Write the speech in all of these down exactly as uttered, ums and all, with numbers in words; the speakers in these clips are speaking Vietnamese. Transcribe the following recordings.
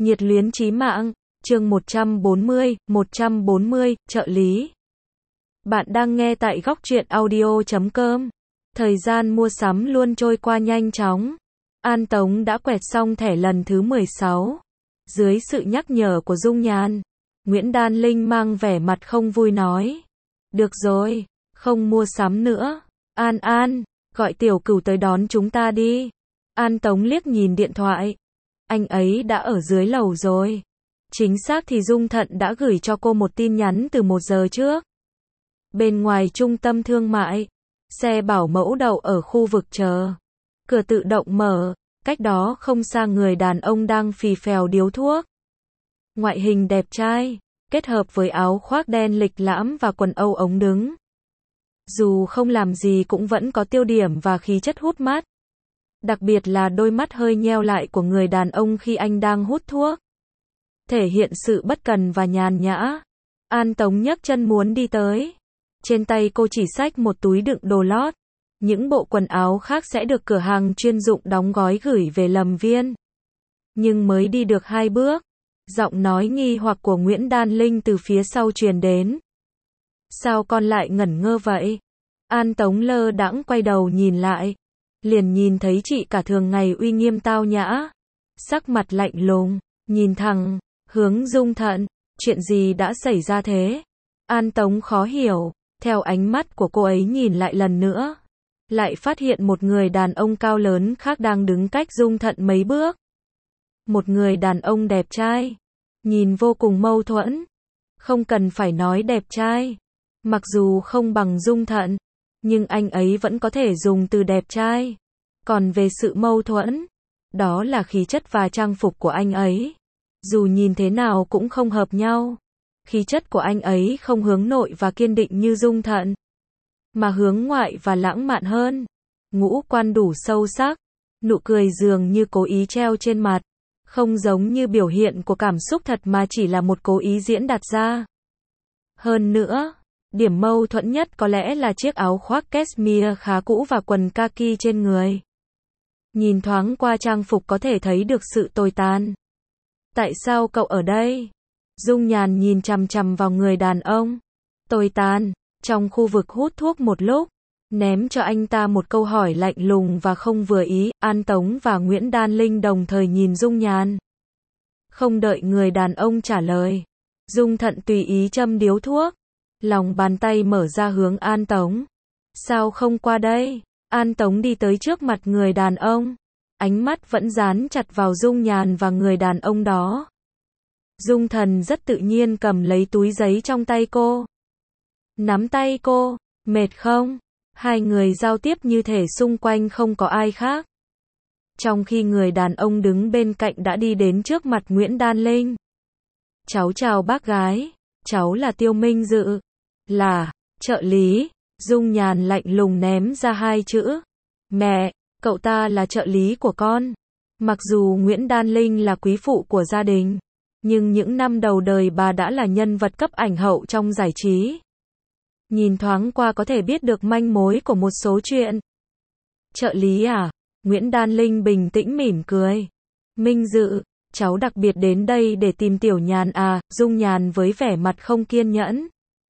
Nhiệt luyến chí mạng, chương một trăm bốn mươi, một trăm bốn mươi, trợ lý. Bạn đang nghe tại góc truyện audio chấm com. Thời gian mua sắm luôn trôi qua nhanh chóng. An Tống đã quẹt xong thẻ lần thứ mười sáu. Dưới sự nhắc nhở của Dung Nhàn, Nguyễn Đan Linh mang vẻ mặt không vui nói. Được rồi, không mua sắm nữa. An An, gọi Tiểu Cửu tới đón chúng ta đi. An Tống liếc nhìn điện thoại. Anh ấy đã ở dưới lầu rồi. Chính xác thì Dung Thận đã gửi cho cô một tin nhắn từ một giờ trước. Bên ngoài trung tâm thương mại, xe bảo mẫu đậu ở khu vực chờ. Cửa tự động mở, cách đó không xa người đàn ông đang phì phèo điếu thuốc. Ngoại hình đẹp trai, kết hợp với áo khoác đen lịch lãm và quần âu ống đứng. Dù không làm gì cũng vẫn có tiêu điểm và khí chất hút mắt. Đặc biệt là đôi mắt hơi nheo lại của người đàn ông khi anh đang hút thuốc. Thể hiện sự bất cần và nhàn nhã. An Tống nhấc chân muốn đi tới. Trên tay cô chỉ xách một túi đựng đồ lót. Những bộ quần áo khác sẽ được cửa hàng chuyên dụng đóng gói gửi về Lâm Viên. Nhưng mới đi được hai bước, giọng nói nghi hoặc của Nguyễn Đan Linh từ phía sau truyền đến. Sao con lại ngẩn ngơ vậy? An Tống lơ đãng quay đầu nhìn lại. Liền nhìn thấy chị cả thường ngày uy nghiêm tao nhã. Sắc mặt lạnh lùng, nhìn thẳng, hướng Dung Thận. Chuyện gì đã xảy ra thế? An Tống khó hiểu, theo ánh mắt của cô ấy nhìn lại lần nữa. Lại phát hiện một người đàn ông cao lớn khác đang đứng cách Dung Thận mấy bước. Một người đàn ông đẹp trai, nhìn vô cùng mâu thuẫn. Không cần phải nói đẹp trai, mặc dù không bằng Dung Thận, nhưng anh ấy vẫn có thể dùng từ đẹp trai. Còn về sự mâu thuẫn, đó là khí chất và trang phục của anh ấy. Dù nhìn thế nào cũng không hợp nhau. Khí chất của anh ấy không hướng nội và kiên định như Dung Thận, mà hướng ngoại và lãng mạn hơn. Ngũ quan đủ sâu sắc, nụ cười dường như cố ý treo trên mặt. Không giống như biểu hiện của cảm xúc thật mà chỉ là một cố ý diễn đạt ra. Hơn nữa, điểm mâu thuẫn nhất có lẽ là chiếc áo khoác cashmere khá cũ và quần kaki trên người. Nhìn thoáng qua trang phục có thể thấy được sự tồi tàn. Tại sao cậu ở đây? Dung Nhàn nhìn chằm chằm vào người đàn ông. Tồi tàn, trong khu vực hút thuốc một lúc, ném cho anh ta một câu hỏi lạnh lùng và không vừa ý. An Tống và Nguyễn Đan Linh đồng thời nhìn Dung Nhàn. Không đợi người đàn ông trả lời, Dung Thận tùy ý châm điếu thuốc. Lòng bàn tay mở ra hướng An Tống. Sao không qua đây? An Tống đi tới trước mặt người đàn ông. Ánh mắt vẫn dán chặt vào Dung Nhàn và người đàn ông đó. Dung Thần rất tự nhiên cầm lấy túi giấy trong tay cô. Nắm tay cô, mệt không? Hai người giao tiếp như thể xung quanh không có ai khác. Trong khi người đàn ông đứng bên cạnh đã đi đến trước mặt Nguyễn Đan Linh. Cháu chào bác gái, cháu là Tiêu Minh Dự. Là, trợ lý. Dung Nhàn lạnh lùng ném ra hai chữ. Mẹ, cậu ta là trợ lý của con. Mặc dù Nguyễn Đan Linh là quý phụ của gia đình, nhưng những năm đầu đời bà đã là nhân vật cấp ảnh hậu trong giải trí. Nhìn thoáng qua có thể biết được manh mối của một số chuyện. Trợ lý à? Nguyễn Đan Linh bình tĩnh mỉm cười. Minh Dự, cháu đặc biệt đến đây để tìm Tiểu Nhàn à? Dung Nhàn với vẻ mặt không kiên nhẫn.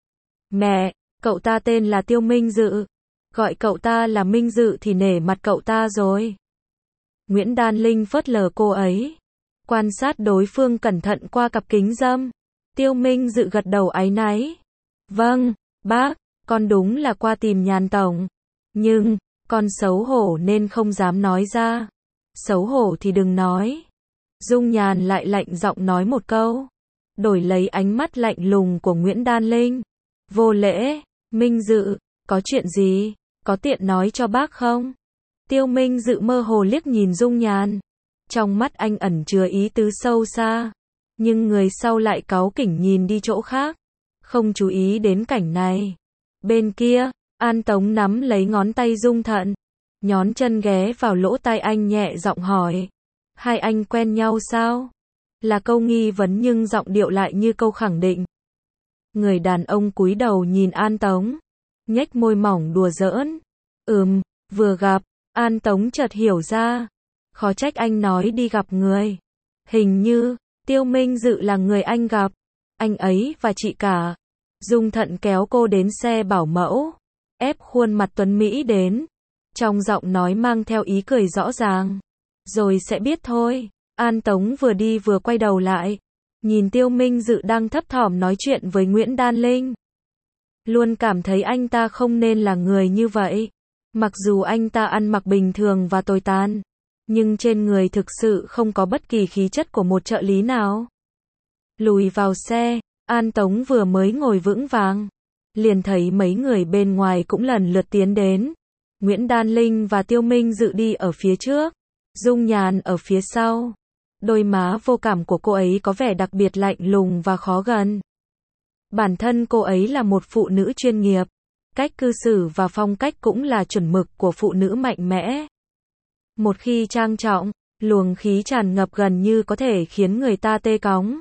Mẹ, cậu ta tên là Tiêu Minh Dự. Gọi cậu ta là Minh Dự thì nể mặt cậu ta rồi. Nguyễn Đan Linh phớt lờ cô ấy. Quan sát đối phương cẩn thận qua cặp kính râm. Tiêu Minh Dự gật đầu áy náy. Vâng, bác, con đúng là qua tìm Nhàn tổng. Nhưng, con xấu hổ nên không dám nói ra. Xấu hổ thì đừng nói. Dung Nhàn lại lạnh giọng nói một câu. Đổi lấy ánh mắt lạnh lùng của Nguyễn Đan Linh. Vô lễ, Minh Dự, có chuyện gì? Có tiện nói cho bác không? Tiêu Minh Dự mơ hồ liếc nhìn Dung Nhàn. Trong mắt anh ẩn chứa ý tứ sâu xa. Nhưng người sau lại cáu kỉnh nhìn đi chỗ khác. Không chú ý đến cảnh này. Bên kia, An Tống nắm lấy ngón tay Dung Thận. Nhón chân ghé vào lỗ tai anh nhẹ giọng hỏi. Hai anh quen nhau sao? Là câu nghi vấn nhưng giọng điệu lại như câu khẳng định. Người đàn ông cúi đầu nhìn An Tống. Nhếch môi mỏng đùa giỡn. Ừm, vừa gặp. An Tống chợt hiểu ra. Khó trách anh nói đi gặp người. Hình như, Tiêu Minh Dự là người anh gặp. Anh ấy và chị cả. Dung Thận kéo cô đến xe bảo mẫu. Ép khuôn mặt tuấn Mỹ đến. Trong giọng nói mang theo ý cười rõ ràng. Rồi sẽ biết thôi. An Tống vừa đi vừa quay đầu lại. Nhìn Tiêu Minh Dự đang thấp thỏm nói chuyện với Nguyễn Đan Linh. Luôn cảm thấy anh ta không nên là người như vậy. Mặc dù anh ta ăn mặc bình thường và tồi tàn, nhưng trên người thực sự không có bất kỳ khí chất của một trợ lý nào. Lùi vào xe, An Tống vừa mới ngồi vững vàng, liền thấy mấy người bên ngoài cũng lần lượt tiến đến. Nguyễn Đan Linh và Tiêu Minh Dự đi ở phía trước, Dung Nhàn ở phía sau. Đôi má vô cảm của cô ấy có vẻ đặc biệt lạnh lùng và khó gần. Bản thân cô ấy là một phụ nữ chuyên nghiệp, cách cư xử và phong cách cũng là chuẩn mực của phụ nữ mạnh mẽ. Một khi trang trọng, luồng khí tràn ngập gần như có thể khiến người ta tê cóng.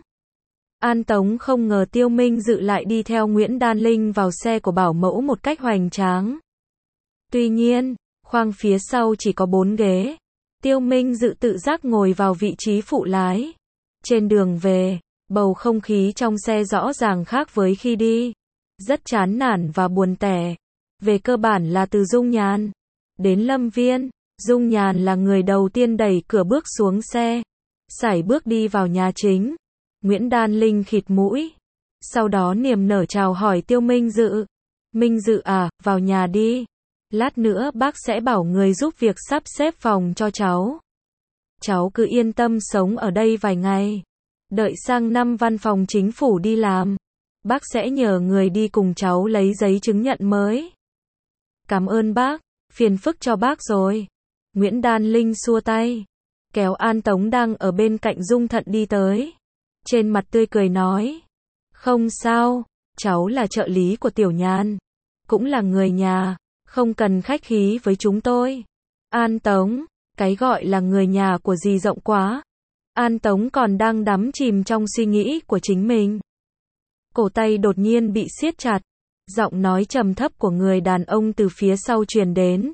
An Tống không ngờ Tiêu Minh Dự lại đi theo Nguyễn Đan Linh vào xe của bảo mẫu một cách hoành tráng. Tuy nhiên, khoang phía sau chỉ có bốn ghế. Tiêu Minh Dự tự giác ngồi vào vị trí phụ lái. Trên đường về, bầu không khí trong xe rõ ràng khác với khi đi. Rất chán nản và buồn tẻ. Về cơ bản là từ Dung Nhàn đến Lâm Viên, Dung Nhàn là người đầu tiên đẩy cửa bước xuống xe, sải bước đi vào nhà chính. Nguyễn Đan Linh khịt mũi, sau đó niềm nở chào hỏi Tiêu Minh Dự. Minh Dự à, vào nhà đi. Lát nữa bác sẽ bảo người giúp việc sắp xếp phòng cho cháu. Cháu cứ yên tâm sống ở đây vài ngày. Đợi sang năm văn phòng chính phủ đi làm, bác sẽ nhờ người đi cùng cháu lấy giấy chứng nhận mới. Cảm ơn bác, phiền phức cho bác rồi. Nguyễn Đan Linh xua tay, kéo An Tống đang ở bên cạnh Dung Thận đi tới. Trên mặt tươi cười nói, không sao, cháu là trợ lý của Tiểu Nhàn, cũng là người nhà, không cần khách khí với chúng tôi. An Tống, cái gọi là người nhà của dì rộng quá. An Tống còn đang đắm chìm trong suy nghĩ của chính mình. Cổ tay đột nhiên bị siết chặt, giọng nói trầm thấp của người đàn ông từ phía sau truyền đến.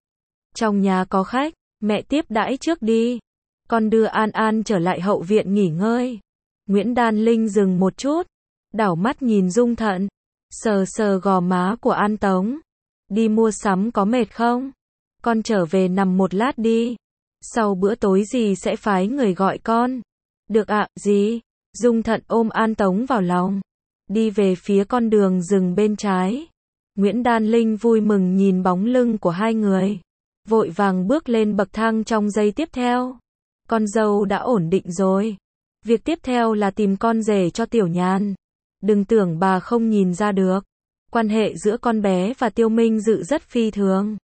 Trong nhà có khách, mẹ tiếp đãi trước đi. Con đưa An An trở lại hậu viện nghỉ ngơi. Nguyễn Đan Linh dừng một chút, đảo mắt nhìn Dung Thận, sờ sờ gò má của An Tống. Đi mua sắm có mệt không? Con trở về nằm một lát đi. Sau bữa tối dì sẽ phái người gọi con. Được ạ, dì. Dung Thận ôm An Tống vào lòng, đi về phía con đường rừng bên trái. Nguyễn Đan Linh vui mừng nhìn bóng lưng của hai người, vội vàng bước lên bậc thang trong giây tiếp theo. Con dâu đã ổn định rồi. Việc tiếp theo là tìm con rể cho Tiểu Nhàn. Đừng tưởng bà không nhìn ra được. Quan hệ giữa con bé và Tiêu Minh Dự rất phi thường.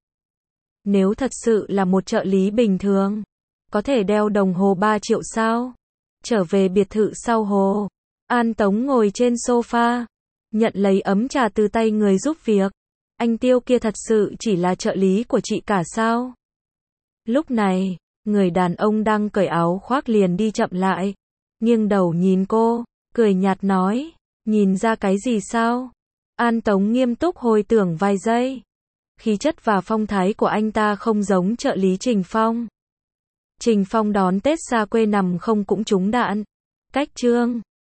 Nếu thật sự là một trợ lý bình thường, có thể đeo đồng hồ ba triệu sao? Trở về biệt thự sau hồ, An Tống ngồi trên sofa, nhận lấy ấm trà từ tay người giúp việc. Anh Tiêu kia thật sự chỉ là trợ lý của chị cả sao? Lúc này, người đàn ông đang cởi áo khoác liền đi chậm lại, nghiêng đầu nhìn cô, cười nhạt nói, nhìn ra cái gì sao? An Tống nghiêm túc hồi tưởng vài giây. Khí chất và phong thái của anh ta không giống trợ lý Trình Phong. Trình Phong đón Tết xa quê nằm không cũng trúng đạn. Cách chương